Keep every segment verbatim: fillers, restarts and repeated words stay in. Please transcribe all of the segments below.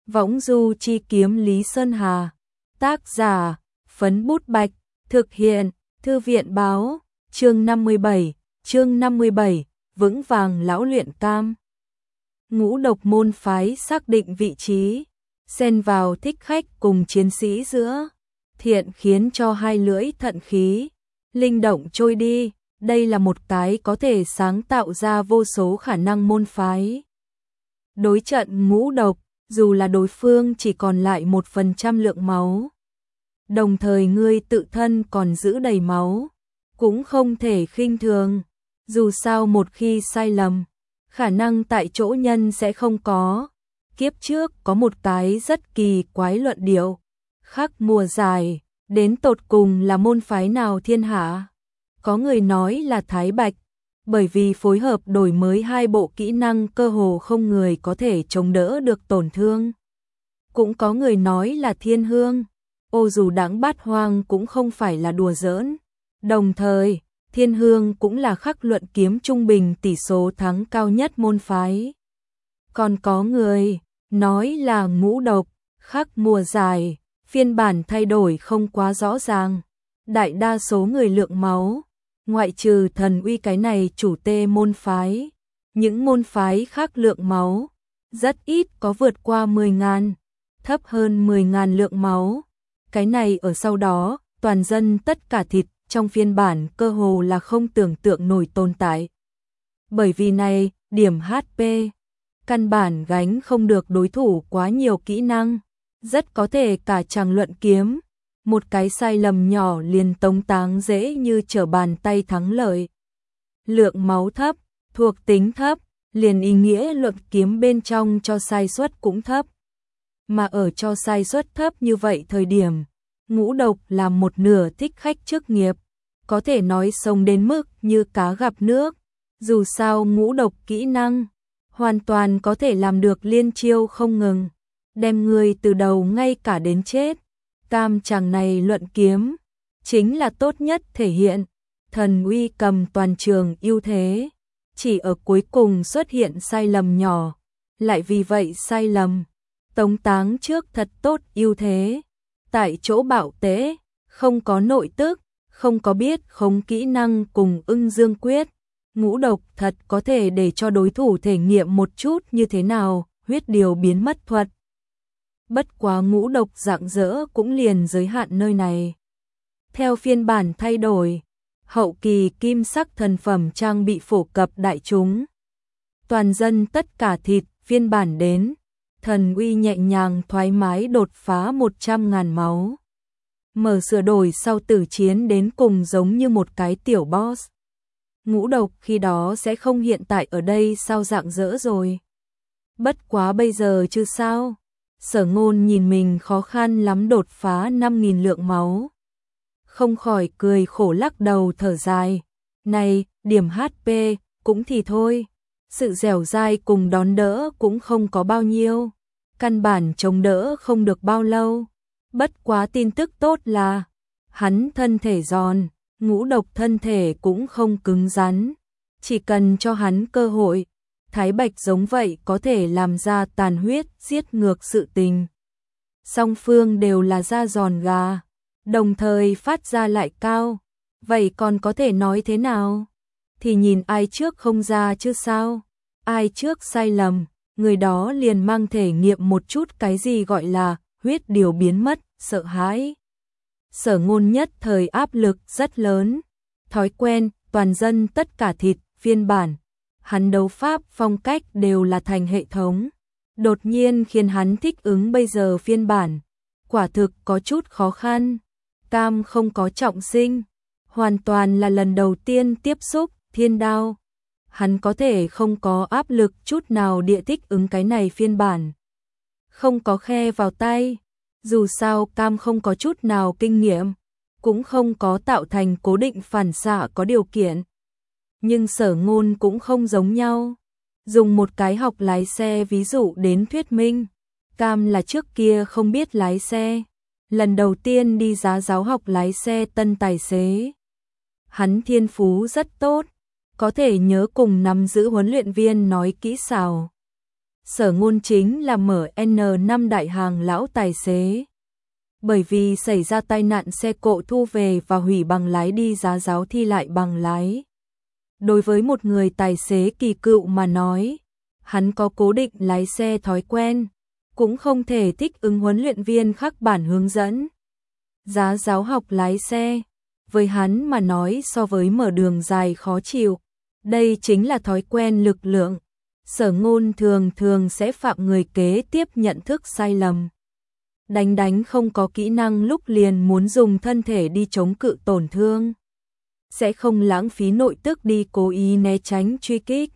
Võng du chi kiếm Lý Sơn Hà. Tác giả, Phấn Bút Bạch. Thực hiện, Thư viện Báo. Chương năm mươi bảy, chương năm mươi bảy, vững vàng lão luyện cam. Ngũ độc môn phái xác định vị trí, xen vào thích khách cùng chiến sĩ giữa, thiện khiến cho hai lưỡi thận khí, linh động trôi đi. Đây là một cái có thể sáng tạo ra vô số khả năng môn phái. Đối trận ngũ độc, dù là đối phương chỉ còn lại một phần trăm lượng máu, đồng thời ngươi tự thân còn giữ đầy máu, cũng không thể khinh thường. Dù sao một khi sai lầm, khả năng tại chỗ nhân sẽ không có. Kiếp trước có một cái rất kỳ quái luận điệu, khắc mùa giải, đến tột cùng là môn phái nào thiên hạ? Có người nói là Thái Bạch, bởi vì phối hợp đổi mới hai bộ kỹ năng cơ hồ không người có thể chống đỡ được tổn thương. Cũng có người nói là Thiên Hương, ô dù đãng bát hoang cũng không phải là đùa giỡn. Đồng thời, Thiên Hương cũng là khắc luận kiếm trung bình tỷ số thắng cao nhất môn phái. Còn có người nói là ngũ độc, khắc mùa dài, phiên bản thay đổi không quá rõ ràng. Đại đa số người lượng máu, ngoại trừ Thần Uy cái này chủ tê môn phái, những môn phái khác lượng máu rất ít có vượt qua mười ngàn, thấp hơn mười ngàn lượng máu. Cái này ở sau đó, toàn dân tất cả thịt trong phiên bản cơ hồ là không tưởng tượng nổi tồn tại. Bởi vì này, điểm hát pê, căn bản gánh không được đối thủ quá nhiều kỹ năng, rất có thể cả chàng luận kiếm, một cái sai lầm nhỏ liền tống táng dễ như trở bàn tay thắng lợi. Lượng máu thấp, thuộc tính thấp, liền ý nghĩa luận kiếm bên trong cho sai suất cũng thấp. Mà ở cho sai suất thấp như vậy thời điểm, ngũ độc là một nửa thích khách chức nghiệp, có thể nói sông đến mức như cá gặp nước. Dù sao ngũ độc kỹ năng, hoàn toàn có thể làm được liên chiêu không ngừng, đem người từ đầu ngay cả đến chết. Cam chàng này luận kiếm, chính là tốt nhất thể hiện, Thần Uy cầm toàn trường ưu thế, chỉ ở cuối cùng xuất hiện sai lầm nhỏ, lại vì vậy sai lầm, tống táng trước thật tốt ưu thế, tại chỗ bạo tế, không có nội tức, không có biết khống kỹ năng cùng ưng dương quyết, ngũ độc thật có thể để cho đối thủ thể nghiệm một chút như thế nào, huyết điều biến mất thuật. Bất quá ngũ độc rạng rỡ cũng liền giới hạn nơi này. Theo phiên bản thay đổi, hậu kỳ kim sắc thần phẩm trang bị phổ cập đại chúng. Toàn dân tất cả thịt, phiên bản đến, Thần Uy nhẹ nhàng thoải mái đột phá một trăm ngàn máu. Mở sửa đổi sau tử chiến đến cùng giống như một cái tiểu boss. Ngũ độc khi đó sẽ không hiện tại ở đây sao rạng rỡ rồi. Bất quá bây giờ chứ sao. Sở Ngôn nhìn mình khó khăn lắm đột phá năm nghìn lượng máu, không khỏi cười khổ lắc đầu thở dài. Này, điểm hát pê cũng thì thôi, sự dẻo dai cùng đón đỡ cũng không có bao nhiêu, căn bản chống đỡ không được bao lâu. Bất quá tin tức tốt là hắn thân thể giòn, ngũ độc thân thể cũng không cứng rắn, chỉ cần cho hắn cơ hội, Thái Bạch giống vậy có thể làm ra tàn huyết giết ngược sự tình. Song phương đều là da giòn gà, đồng thời phát ra lại cao, vậy còn có thể nói thế nào? Thì nhìn ai trước không ra chứ sao? Ai trước sai lầm, người đó liền mang thể nghiệm một chút cái gì gọi là huyết điều biến mất, sợ hãi. Sở Ngôn nhất thời áp lực rất lớn, thói quen, toàn dân tất cả thịt, phiên bản. Hắn đấu pháp phong cách đều là thành hệ thống, đột nhiên khiến hắn thích ứng bây giờ phiên bản, quả thực có chút khó khăn. Cam không có trọng sinh, hoàn toàn là lần đầu tiên tiếp xúc thiên đao, hắn có thể không có áp lực chút nào địa thích ứng cái này phiên bản, không có khe vào tay. Dù sao Cam không có chút nào kinh nghiệm, cũng không có tạo thành cố định phản xạ có điều kiện. Nhưng Sở Ngôn cũng không giống nhau. Dùng một cái học lái xe ví dụ đến thuyết minh. Cam là trước kia không biết lái xe, lần đầu tiên đi giá giáo học lái xe tân tài xế. Hắn thiên phú rất tốt, có thể nhớ cùng nắm giữ huấn luyện viên nói kỹ xảo. Sở Ngôn chính là em en năm đại hàng lão tài xế. Bởi vì xảy ra tai nạn xe cộ thu về và hủy bằng lái đi giá giáo thi lại bằng lái. Đối với một người tài xế kỳ cựu mà nói, hắn có cố định lái xe thói quen, cũng không thể thích ứng huấn luyện viên khắc bản hướng dẫn. Giá giáo học lái xe, với hắn mà nói so với mở đường dài khó chịu, đây chính là thói quen lực lượng. Sở Ngôn thường thường sẽ phạm người kế tiếp nhận thức sai lầm. Đánh đánh không có kỹ năng lúc liền muốn dùng thân thể đi chống cự tổn thương. Sẽ không lãng phí nội tức đi cố ý né tránh truy kích.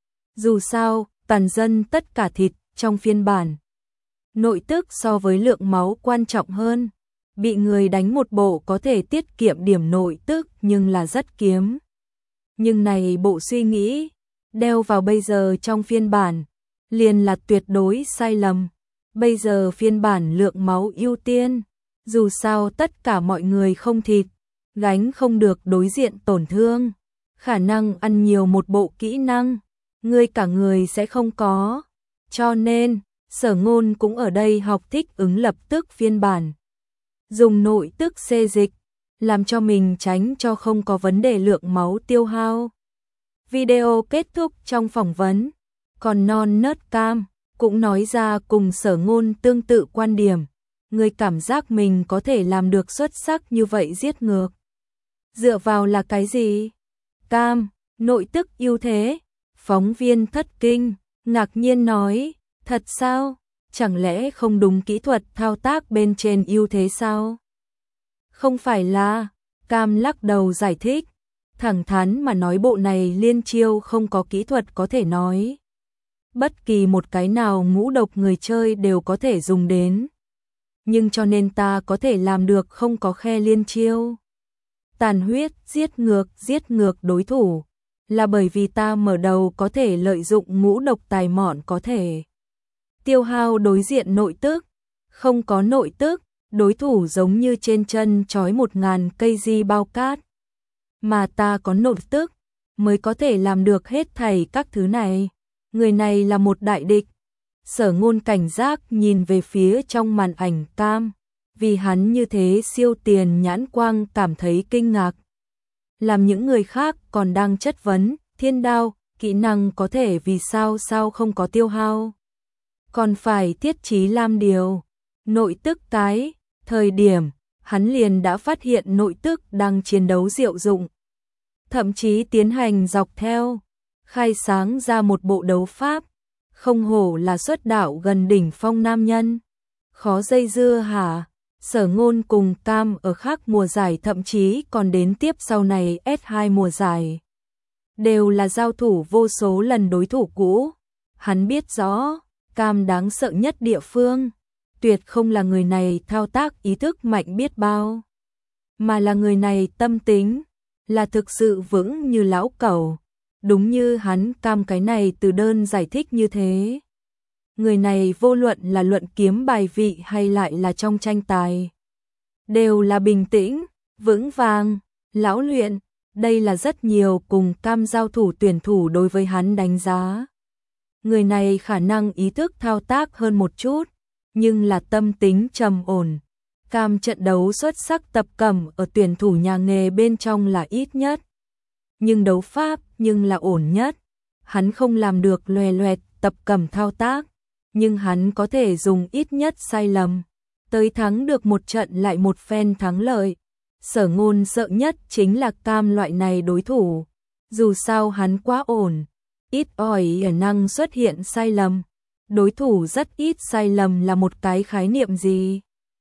Dù sao, toàn dân tất cả thịt trong phiên bản. Nội tức so với lượng máu quan trọng hơn. Bị người đánh một bộ có thể tiết kiệm điểm nội tức nhưng là rất kiếm. Nhưng này bộ suy nghĩ, đeo vào bây giờ trong phiên bản, liền là tuyệt đối sai lầm. Bây giờ phiên bản lượng máu ưu tiên, dù sao tất cả mọi người không thịt, gánh không được đối diện tổn thương. Khả năng ăn nhiều một bộ kỹ năng, người cả người sẽ không có. Cho nên, Sở Ngôn cũng ở đây học thích ứng lập tức phiên bản. Dùng nội tức xê dịch, làm cho mình tránh cho không có vấn đề lượng máu tiêu hao. Video kết thúc trong phỏng vấn, còn non nớt Cam cũng nói ra cùng Sở Ngôn tương tự quan điểm. Người cảm giác mình có thể làm được xuất sắc như vậy giết ngược. Dựa vào là cái gì? Cam, nội tức ưu thế. Phóng viên thất kinh, ngạc nhiên nói, thật sao? Chẳng lẽ không đúng kỹ thuật thao tác bên trên ưu thế sao? Không phải là, Cam lắc đầu giải thích, thẳng thắn mà nói bộ này liên chiêu không có kỹ thuật có thể nói. Bất kỳ một cái nào ngũ độc người chơi đều có thể dùng đến. Nhưng cho nên ta có thể làm được không có khe liên chiêu. Tàn huyết, giết ngược, giết ngược đối thủ. Là bởi vì ta mở đầu có thể lợi dụng ngũ độc tài mọn có thể tiêu hao đối diện nội tức. Không có nội tức, đối thủ giống như trên chân trói một ngàn cây di bao cát. Mà ta có nội tức, mới có thể làm được hết thảy các thứ này. Người này là một đại địch. Sở Ngôn cảnh giác nhìn về phía trong màn ảnh Cam, vì hắn như thế siêu tiền nhãn quang cảm thấy kinh ngạc. Làm những người khác còn đang chất vấn, thiên đao, kỹ năng có thể vì sao sao không có tiêu hao. Còn phải thiết trí lam điều, nội tức cái, thời điểm, hắn liền đã phát hiện nội tức đang chiến đấu diệu dụng. Thậm chí tiến hành dọc theo, khai sáng ra một bộ đấu pháp, không hổ là xuất đạo gần đỉnh phong nam nhân. Khó dây dưa hả? Sở Ngôn cùng Cam ở khác mùa giải thậm chí còn đến tiếp sau này ét hai mùa giải. Đều là giao thủ vô số lần đối thủ cũ. Hắn biết rõ, Cam đáng sợ nhất địa phương, tuyệt không là người này thao tác ý thức mạnh biết bao, mà là người này tâm tính, là thực sự vững như lão cẩu. Đúng như hắn Cam cái này từ đơn giải thích như thế. Người này vô luận là luận kiếm bài vị hay lại là trong tranh tài, đều là bình tĩnh, vững vàng, lão luyện. Đây là rất nhiều cùng Cam giao thủ tuyển thủ đối với hắn đánh giá. Người này khả năng ý thức thao tác hơn một chút, nhưng là tâm tính trầm ổn. Cam trận đấu xuất sắc tập cẩm ở tuyển thủ nhà nghề bên trong là ít nhất. Nhưng đấu pháp nhưng là ổn nhất. Hắn không làm được loè loẹt tập cẩm thao tác, nhưng hắn có thể dùng ít nhất sai lầm, tới thắng được một trận lại một phen thắng lợi. Sở Ngôn sợ nhất chính là Cam loại này đối thủ. Dù sao hắn quá ổn, ít ỏi khả năng xuất hiện sai lầm. Đối thủ rất ít sai lầm là một cái khái niệm gì?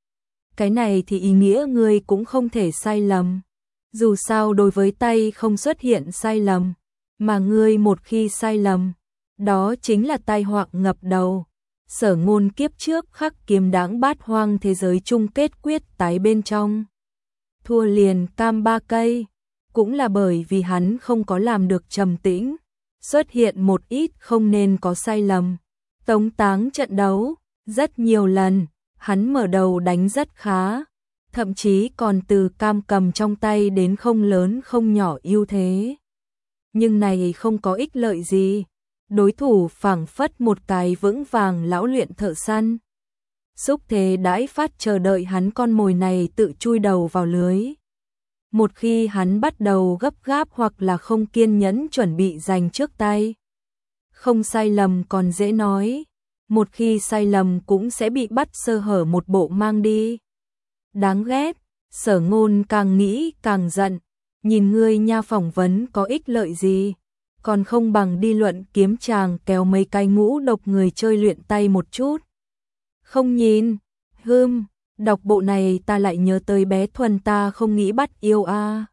Cái này thì ý nghĩa người cũng không thể sai lầm. Dù sao đối với tay không xuất hiện sai lầm, mà ngươi một khi sai lầm, đó chính là tai họa ngập đầu. Sở Ngôn kiếp trước khắc kiếm đáng bát hoang thế giới chung kết quyết tái bên trong, thua liền Cam ba cây, cũng là bởi vì hắn không có làm được trầm tĩnh, xuất hiện một ít không nên có sai lầm, tống táng trận đấu. Rất nhiều lần, hắn mở đầu đánh rất khá, thậm chí còn từ Cam cầm trong tay đến không lớn không nhỏ ưu thế. Nhưng này không có ích lợi gì. đối thủ phảng phất một cái vững vàng lão luyện thợ săn. Xúc thế đãi phát chờ đợi hắn con mồi này tự chui đầu vào lưới. Một khi hắn bắt đầu gấp gáp hoặc là không kiên nhẫn chuẩn bị giành trước tay. Không sai lầm còn dễ nói, một khi sai lầm cũng sẽ bị bắt sơ hở một bộ mang đi. Đáng ghét, Sở Ngôn càng nghĩ càng giận, nhìn ngươi nha phỏng vấn có ích lợi gì, còn không bằng đi luận kiếm tràng kéo mấy cái ngũ độc người chơi luyện tay một chút. Không nhìn, hưm, đọc bộ này ta lại nhớ tới bé Thuần ta không nghĩ bắt yêu a. À.